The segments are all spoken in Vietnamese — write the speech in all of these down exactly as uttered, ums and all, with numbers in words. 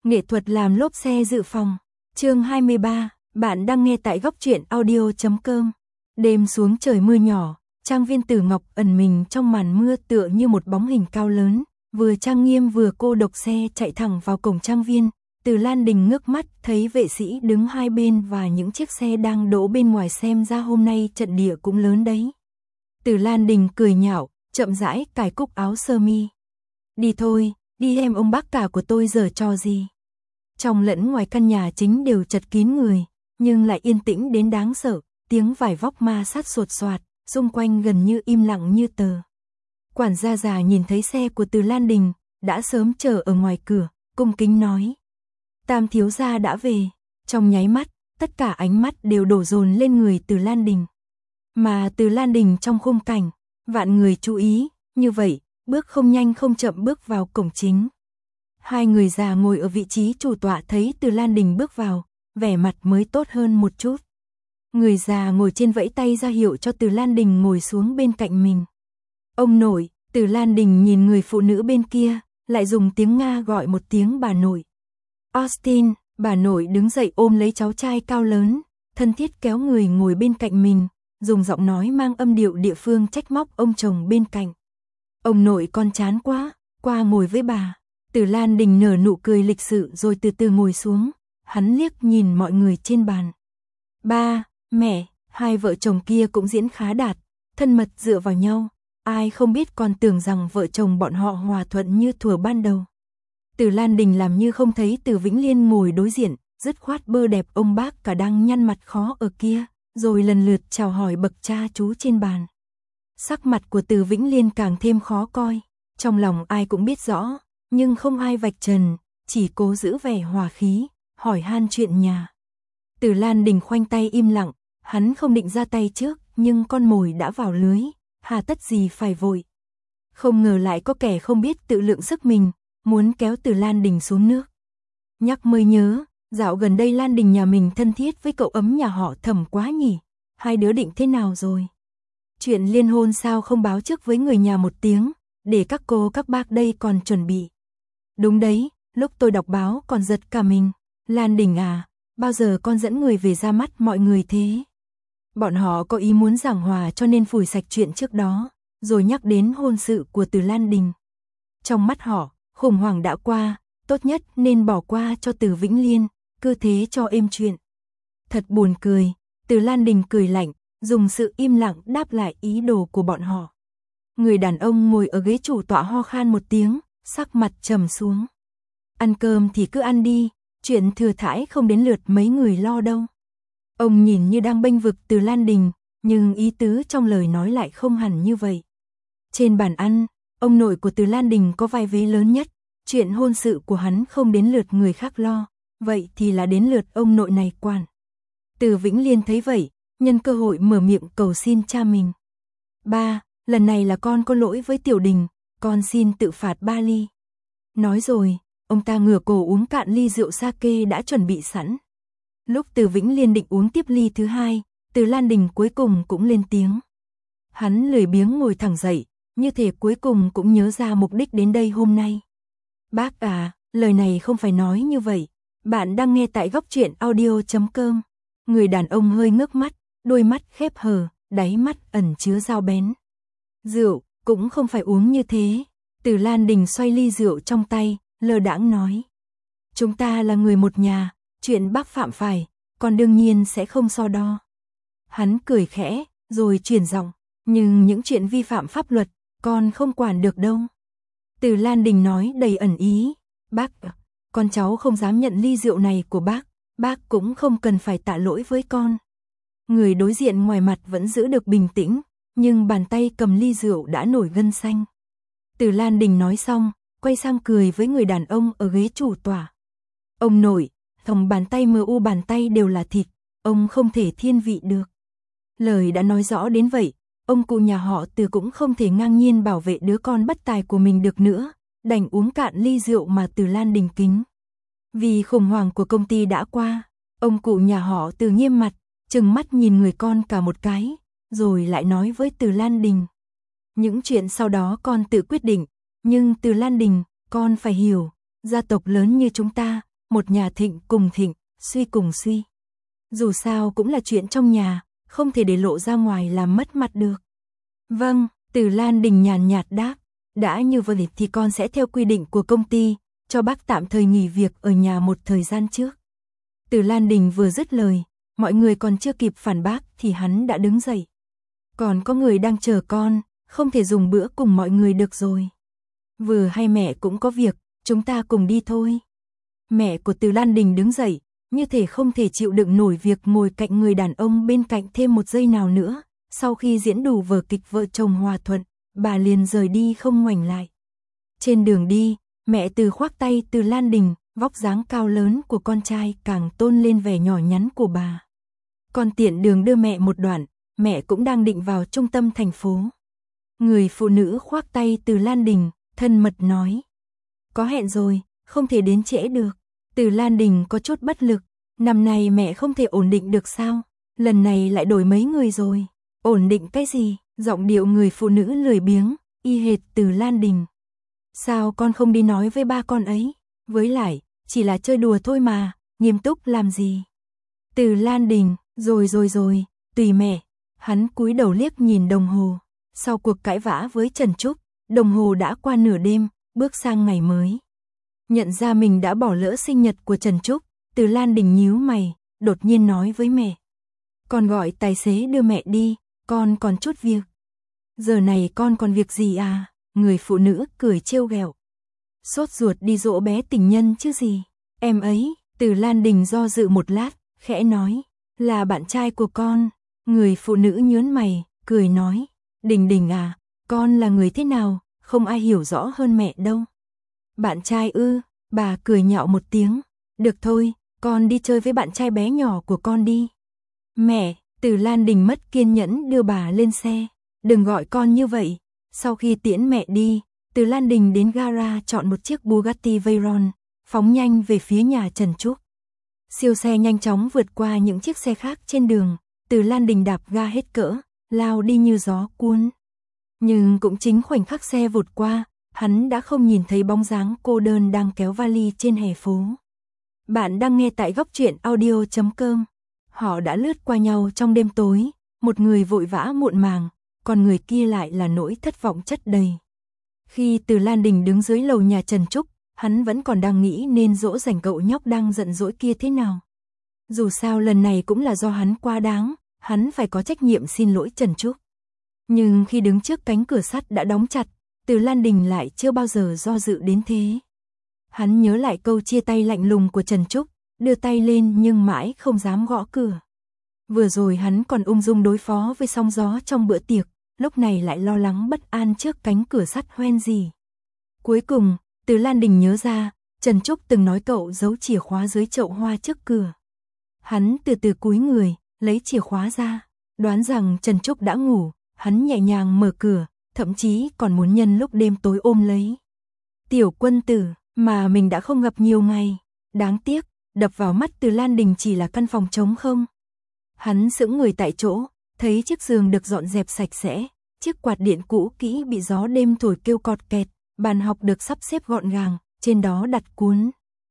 Nghệ thuật làm lốp xe dự phòng. Chương hai mươi ba, bạn đang nghe tại góc truyện audio chấm com. Đêm xuống trời mưa nhỏ, trang viên Tử Ngọc ẩn mình trong màn mưa tựa như một bóng hình cao lớn, vừa trang nghiêm vừa cô độc xe chạy thẳng vào cổng trang viên. Từ Lan Đình ngước mắt thấy vệ sĩ đứng hai bên và những chiếc xe đang đỗ bên ngoài, xem ra hôm nay trận địa cũng lớn đấy. Từ Lan Đình cười nhạo, chậm rãi cài cúc áo sơ mi. Đi thôi, đi em, ông bác cả của tôi giở trò gì. Trong lẫn ngoài căn nhà chính đều chật kín người, nhưng lại yên tĩnh đến đáng sợ, tiếng vải vóc ma sát sột soạt, xung quanh gần như im lặng như tờ. Quản gia già nhìn thấy xe của Từ Lan Đình, đã sớm chờ ở ngoài cửa, cung kính nói. Tam thiếu gia đã về. Trong nháy mắt, tất cả ánh mắt đều đổ dồn lên người Từ Lan Đình. Mà Từ Lan Đình trong khung cảnh, vạn người chú ý, như vậy, bước không nhanh không chậm bước vào cổng chính. Hai người già ngồi ở vị trí chủ tọa thấy Từ Lan Đình bước vào, vẻ mặt mới tốt hơn một chút. Người già ngồi trên vẫy tay ra hiệu cho Từ Lan Đình ngồi xuống bên cạnh mình. Ông nội. Từ Lan Đình nhìn người phụ nữ bên kia, lại dùng tiếng Nga gọi một tiếng bà nội. Austin. Bà nội đứng dậy ôm lấy cháu trai cao lớn, thân thiết kéo người ngồi bên cạnh mình, dùng giọng nói mang âm điệu địa phương trách móc ông chồng bên cạnh. Ông nội con chán quá, qua ngồi với bà. Từ Lan Đình nở nụ cười lịch sự rồi từ từ ngồi xuống, hắn liếc nhìn mọi người trên bàn. Ba, mẹ, hai vợ chồng kia cũng diễn khá đạt, thân mật dựa vào nhau, ai không biết còn tưởng rằng vợ chồng bọn họ hòa thuận như thuở ban đầu. Từ Lan Đình làm như không thấy Từ Vĩnh Liên ngồi đối diện, dứt khoát bơ đẹp ông bác cả đang nhăn mặt khó ở kia, rồi lần lượt chào hỏi bậc cha chú trên bàn. Sắc mặt của Từ Vĩnh Liên càng thêm khó coi, trong lòng ai cũng biết rõ, nhưng không ai vạch trần, chỉ cố giữ vẻ hòa khí, hỏi han chuyện nhà. Từ Lan Đình khoanh tay im lặng, hắn không định ra tay trước, nhưng con mồi đã vào lưới, hà tất gì phải vội. Không ngờ lại có kẻ không biết tự lượng sức mình, muốn kéo Từ Lan Đình xuống nước. Nhắc mới nhớ, dạo gần đây Lan Đình nhà mình thân thiết với cậu ấm nhà họ Thẩm quá nhỉ, hai đứa định thế nào rồi? Chuyện liên hôn sao không báo trước với người nhà một tiếng, để các cô các bác đây còn chuẩn bị. Đúng đấy, lúc tôi đọc báo còn giật cả mình. Lan Đình à, bao giờ con dẫn người về ra mắt mọi người thế? Bọn họ có ý muốn giảng hòa cho nên phủi sạch chuyện trước đó, rồi nhắc đến hôn sự của Từ Lan Đình. Trong mắt họ, khủng hoảng đã qua, tốt nhất nên bỏ qua cho Từ Vĩnh Liên, cứ thế cho êm chuyện. Thật buồn cười, Từ Lan Đình cười lạnh, dùng sự im lặng đáp lại ý đồ của bọn họ. Người đàn ông ngồi ở ghế chủ tọa ho khan một tiếng, sắc mặt trầm xuống. Ăn cơm thì cứ ăn đi, chuyện thừa thãi không đến lượt mấy người lo đâu. Ông nhìn như đang bênh vực Từ Lan Đình, nhưng ý tứ trong lời nói lại không hẳn như vậy. Trên bàn ăn, ông nội của Từ Lan Đình có vai vế lớn nhất, chuyện hôn sự của hắn không đến lượt người khác lo, vậy thì là đến lượt ông nội này quản. Từ Vĩnh Liên thấy vậy, nhân cơ hội mở miệng cầu xin cha mình. Ba, lần này là con có lỗi với Tiểu Đình, con xin tự phạt ba ly. Nói rồi, ông ta ngửa cổ uống cạn ly rượu sake đã chuẩn bị sẵn. Lúc Từ Vĩnh Liên định uống tiếp ly thứ hai, Từ Lan Đình cuối cùng cũng lên tiếng. Hắn lười biếng ngồi thẳng dậy, như thể cuối cùng cũng nhớ ra mục đích đến đây hôm nay. Bác à, lời này không phải nói như vậy. Bạn đang nghe tại góc truyện audio chấm com. Người đàn ông hơi ngước mắt, đôi mắt khép hờ, đáy mắt ẩn chứa dao bén. Rượu, cũng không phải uống như thế. Từ Lan Đình xoay ly rượu trong tay, lơ đãng nói. Chúng ta là người một nhà, chuyện bác phạm phải, còn đương nhiên sẽ không so đo. Hắn cười khẽ, rồi chuyển giọng, nhưng những chuyện vi phạm pháp luật, con không quản được đâu. Từ Lan Đình nói đầy ẩn ý, bác, con cháu không dám nhận ly rượu này của bác, bác cũng không cần phải tạ lỗi với con. Người đối diện ngoài mặt vẫn giữ được bình tĩnh, nhưng bàn tay cầm ly rượu đã nổi gân xanh. Từ Lan Đình nói xong, quay sang cười với người đàn ông ở ghế chủ tọa. Ông nội, thòng bàn tay mờ u bàn tay đều là thịt, ông không thể thiên vị được. Lời đã nói rõ đến vậy, ông cụ nhà họ Từ cũng không thể ngang nhiên bảo vệ đứa con bất tài của mình được nữa, đành uống cạn ly rượu mà Từ Lan Đình kính. Vì khủng hoảng của công ty đã qua, ông cụ nhà họ Từ nghiêm mặt, trừng mắt nhìn người con cả một cái, rồi lại nói với Từ Lan Đình. Những chuyện sau đó con tự quyết định, nhưng Từ Lan Đình, con phải hiểu, gia tộc lớn như chúng ta, một nhà thịnh cùng thịnh, suy cùng suy. Dù sao cũng là chuyện trong nhà, không thể để lộ ra ngoài làm mất mặt được. Vâng, Từ Lan Đình nhàn nhạt đáp, đã như vậy thì con sẽ theo quy định của công ty, cho bác tạm thời nghỉ việc ở nhà một thời gian trước. Từ Lan Đình vừa dứt lời, mọi người còn chưa kịp phản bác thì hắn đã đứng dậy. Còn có người đang chờ con, không thể dùng bữa cùng mọi người được rồi. Vừa hay mẹ cũng có việc, chúng ta cùng đi thôi. Mẹ của Từ Lan Đình đứng dậy, như thể không thể chịu đựng nổi việc ngồi cạnh người đàn ông bên cạnh thêm một giây nào nữa. Sau khi diễn đủ vở kịch vợ chồng hòa thuận, bà liền rời đi không ngoảnh lại. Trên đường đi, mẹ Từ khoác tay Từ Lan Đình, vóc dáng cao lớn của con trai càng tôn lên vẻ nhỏ nhắn của bà. Còn tiện đường đưa mẹ một đoạn, mẹ cũng đang định vào trung tâm thành phố. Người phụ nữ khoác tay Từ Lan Đình, thân mật nói. Có hẹn rồi, không thể đến trễ được. Từ Lan Đình có chút bất lực, năm nay mẹ không thể ổn định được sao? Lần này lại đổi mấy người rồi. Ổn định cái gì? Giọng điệu người phụ nữ lười biếng, y hệt Từ Lan Đình. Sao con không đi nói với ba con ấy? Với lại, chỉ là chơi đùa thôi mà, nghiêm túc làm gì? Từ Lan Đình, rồi rồi rồi, tùy mẹ. Hắn cúi đầu liếc nhìn đồng hồ. Sau cuộc cãi vã với Trần Trúc, đồng hồ đã qua nửa đêm, bước sang ngày mới. Nhận ra mình đã bỏ lỡ sinh nhật của Trần Trúc, Từ Lan Đình nhíu mày, đột nhiên nói với mẹ. Con gọi tài xế đưa mẹ đi, con còn chút việc. Giờ này con còn việc gì à? Người phụ nữ cười trêu ghẹo. Sốt ruột đi dỗ bé tình nhân chứ gì. Em ấy, Từ Lan Đình do dự một lát, khẽ nói, là bạn trai của con. Người phụ nữ nhớn mày, cười nói, Đình Đình à, con là người thế nào, không ai hiểu rõ hơn mẹ đâu. Bạn trai ư? Bà cười nhạo một tiếng. Được thôi, con đi chơi với bạn trai bé nhỏ của con đi. Mẹ, Từ Lan Đình mất kiên nhẫn đưa bà lên xe. Đừng gọi con như vậy. Sau khi tiễn mẹ đi, Từ Lan Đình đến gara chọn một chiếc Bugatti Veyron, phóng nhanh về phía nhà Trần Trúc. Siêu xe nhanh chóng vượt qua những chiếc xe khác trên đường, Từ Lan Đình đạp ga hết cỡ, lao đi như gió cuốn. Nhưng cũng chính khoảnh khắc xe vụt qua, hắn đã không nhìn thấy bóng dáng cô đơn đang kéo vali trên hè phố. Bạn đang nghe tại góc truyện audio chấm com. Họ đã lướt qua nhau trong đêm tối, một người vội vã muộn màng, còn người kia lại là nỗi thất vọng chất đầy. Khi Từ Lan Đình đứng dưới lầu nhà Trần Trúc, hắn vẫn còn đang nghĩ nên dỗ dành cậu nhóc đang giận dỗi kia thế nào. Dù sao lần này cũng là do hắn quá đáng, hắn phải có trách nhiệm xin lỗi Trần Trúc. Nhưng khi đứng trước cánh cửa sắt đã đóng chặt, Từ Lan Đình lại chưa bao giờ do dự đến thế. Hắn nhớ lại câu chia tay lạnh lùng của Trần Trúc, đưa tay lên nhưng mãi không dám gõ cửa. Vừa rồi hắn còn ung dung đối phó với sóng gió trong bữa tiệc, lúc này lại lo lắng bất an trước cánh cửa sắt hoen gì. Cuối cùng, Từ Lan Đình nhớ ra, Trần Trúc từng nói cậu giấu chìa khóa dưới chậu hoa trước cửa. Hắn từ từ cúi người, lấy chìa khóa ra, đoán rằng Trần Trúc đã ngủ, hắn nhẹ nhàng mở cửa, thậm chí còn muốn nhân lúc đêm tối ôm lấy. Tiểu quân tử, mà mình đã không gặp nhiều ngày, đáng tiếc, đập vào mắt Từ Lan Đình chỉ là căn phòng trống không. Hắn sững người tại chỗ, thấy chiếc giường được dọn dẹp sạch sẽ, chiếc quạt điện cũ kỹ bị gió đêm thổi kêu cọt kẹt, bàn học được sắp xếp gọn gàng, trên đó đặt cuốn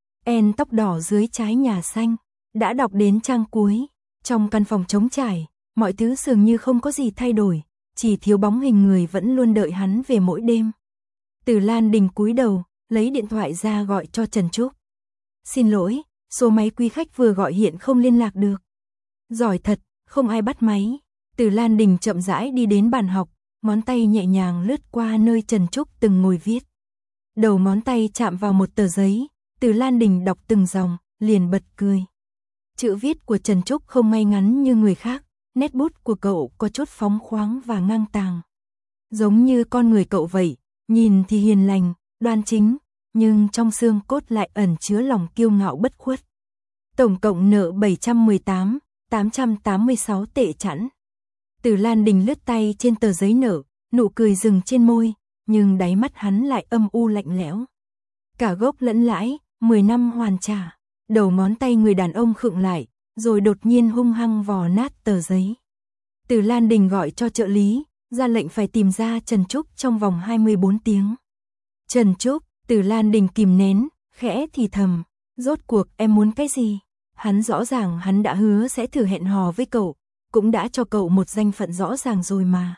En tóc đỏ dưới trái nhà xanh, đã đọc đến trang cuối. Trong căn phòng trống trải, mọi thứ dường như không có gì thay đổi, chỉ thiếu bóng hình người vẫn luôn đợi hắn về mỗi đêm. Từ Lan Đình cúi đầu, lấy điện thoại ra gọi cho Trần Trúc. Xin lỗi, số máy quý khách vừa gọi hiện không liên lạc được. Giỏi thật, không ai bắt máy. Từ Lan Đình chậm rãi đi đến bàn học, ngón tay nhẹ nhàng lướt qua nơi Trần Trúc từng ngồi viết. Đầu ngón tay chạm vào một tờ giấy, Từ Lan Đình đọc từng dòng, liền bật cười. Chữ viết của Trần Trúc không ngay ngắn như người khác, nét bút của cậu có chút phóng khoáng và ngang tàng. Giống như con người cậu vậy, nhìn thì hiền lành, đoan chính, nhưng trong xương cốt lại ẩn chứa lòng kiêu ngạo bất khuất. Tổng cộng nợ bảy trăm mười tám nghìn tám trăm tám mươi sáu tệ chẵn. Từ Lan Đình lướt tay trên tờ giấy nợ, nụ cười dừng trên môi, nhưng đáy mắt hắn lại âm u lạnh lẽo. Cả gốc lẫn lãi, mười năm hoàn trả. Đầu ngón tay người đàn ông khựng lại, rồi đột nhiên hung hăng vò nát tờ giấy. Từ Lan Đình gọi cho trợ lý, ra lệnh phải tìm ra Trần Trúc trong vòng hai mươi bốn tiếng. Trần Trúc, Từ Lan Đình kìm nén, khẽ thì thầm, Rốt cuộc em muốn cái gì? Hắn rõ ràng hắn đã hứa sẽ thử hẹn hò với cậu, cũng đã cho cậu một danh phận rõ ràng rồi mà.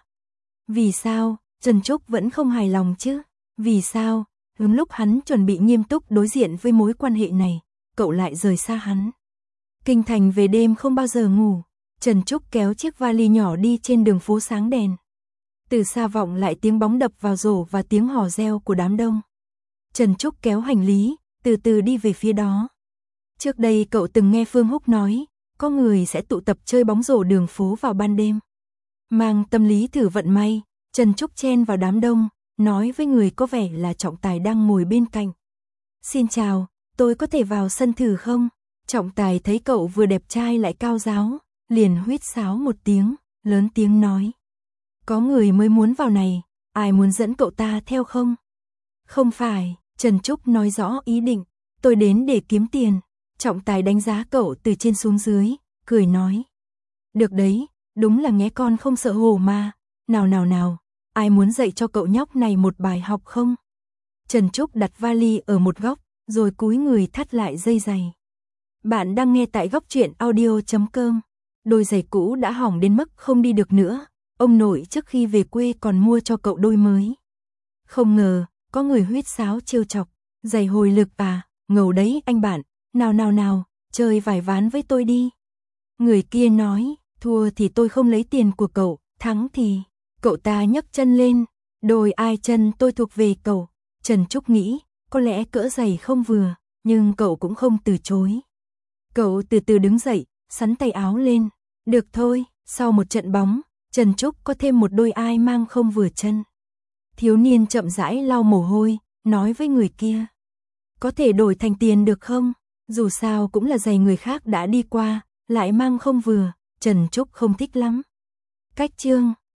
Vì sao, Trần Trúc vẫn không hài lòng chứ? Vì sao, đúng lúc hắn chuẩn bị nghiêm túc đối diện với mối quan hệ này, cậu lại rời xa hắn? Kinh thành về đêm không bao giờ ngủ, Trần Trúc kéo chiếc vali nhỏ đi trên đường phố sáng đèn. Từ xa vọng lại tiếng bóng đập vào rổ và tiếng hò reo của đám đông. Trần Trúc kéo hành lý, từ từ đi về phía đó. Trước đây cậu từng nghe Phương Húc nói, có người sẽ tụ tập chơi bóng rổ đường phố vào ban đêm. Mang tâm lý thử vận may, Trần Trúc chen vào đám đông, nói với người có vẻ là Trọng Tài đang ngồi bên cạnh. Xin chào, tôi có thể vào sân thử không? Trọng Tài thấy cậu vừa đẹp trai lại cao ráo, liền huýt sáo một tiếng, lớn tiếng nói. Có người mới muốn vào này, ai muốn dẫn cậu ta theo không? Không phải, Trần Trúc nói rõ ý định, tôi đến để kiếm tiền. Trọng Tài đánh giá cậu từ trên xuống dưới, cười nói. Được đấy, đúng là nghe con không sợ hổ mà. Nào nào nào, ai muốn dạy cho cậu nhóc này một bài học không? Trần Trúc đặt vali ở một góc, rồi cúi người thắt lại dây giày. Bạn đang nghe tại góc truyện audio chấm com. Đôi giày cũ đã hỏng đến mức không đi được nữa. Ông nội trước khi về quê còn mua cho cậu đôi mới. Không ngờ, có người huýt sáo trêu chọc. Giày hồi lực à, ngầu đấy anh bạn. Nào nào nào, chơi vài ván với tôi đi. Người kia nói, thua thì tôi không lấy tiền của cậu, thắng thì... Cậu ta nhấc chân lên, đôi ai chân tôi thuộc về cậu. Trần Trúc nghĩ, có lẽ cỡ giày không vừa, nhưng cậu cũng không từ chối. Cậu từ từ đứng dậy, xắn tay áo lên. Được thôi, sau một trận bóng, Trần Trúc có thêm một đôi ai mang không vừa chân. Thiếu niên chậm rãi lau mồ hôi, nói với người kia. Có thể đổi thành tiền được không? Dù sao cũng là giày người khác đã đi qua, lại mang không vừa, Trần Trúc không thích lắm. Cách chương